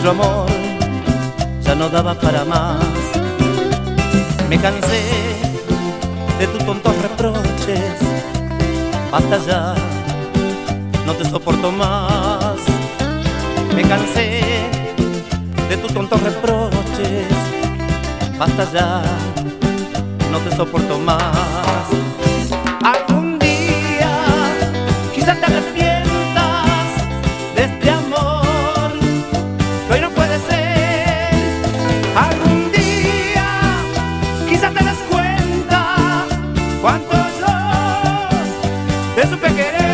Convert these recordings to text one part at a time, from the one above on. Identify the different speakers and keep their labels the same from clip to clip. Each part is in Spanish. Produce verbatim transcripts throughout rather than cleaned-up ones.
Speaker 1: nuestro amor ya no daba para más. Me cansé de tus tontos reproches, basta ya, no te soporto más. Me cansé de tus tontos reproches, basta ya, no te soporto más. Algún día quizás te arrepientas de este amor que hoy no puede ser. Algún día quizás te das cuenta cuánto yo te supe querer.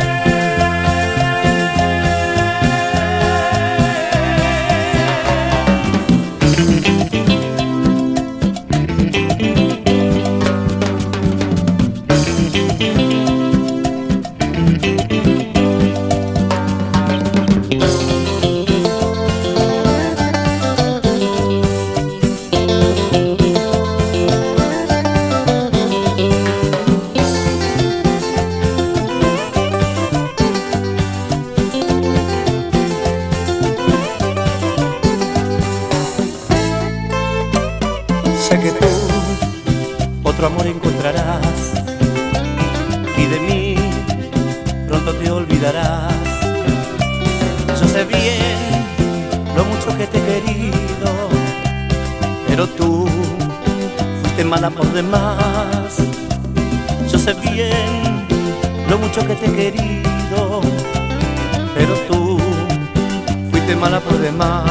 Speaker 1: Sé que tú otro amor encontrarás y de mí pronto te olvidarás. Yo sé bien lo mucho que te he querido, pero tú fuiste mala por demás. Yo sé bien lo mucho que te he querido, pero tú fuiste mala por demás.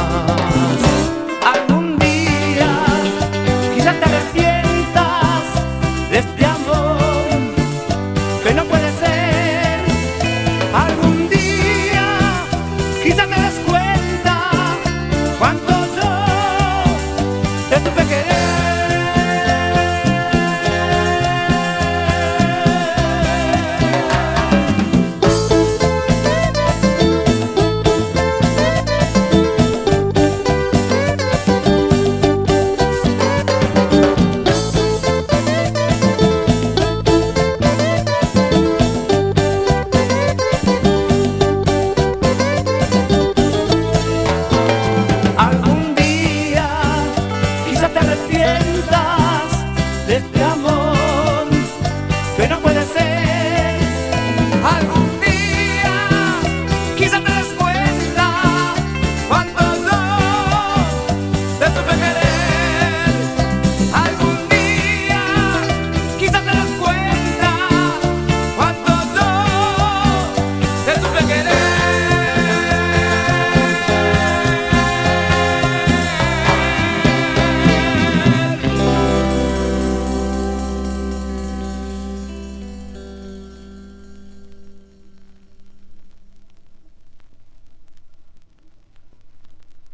Speaker 1: Algún día quizás te arrepientas de este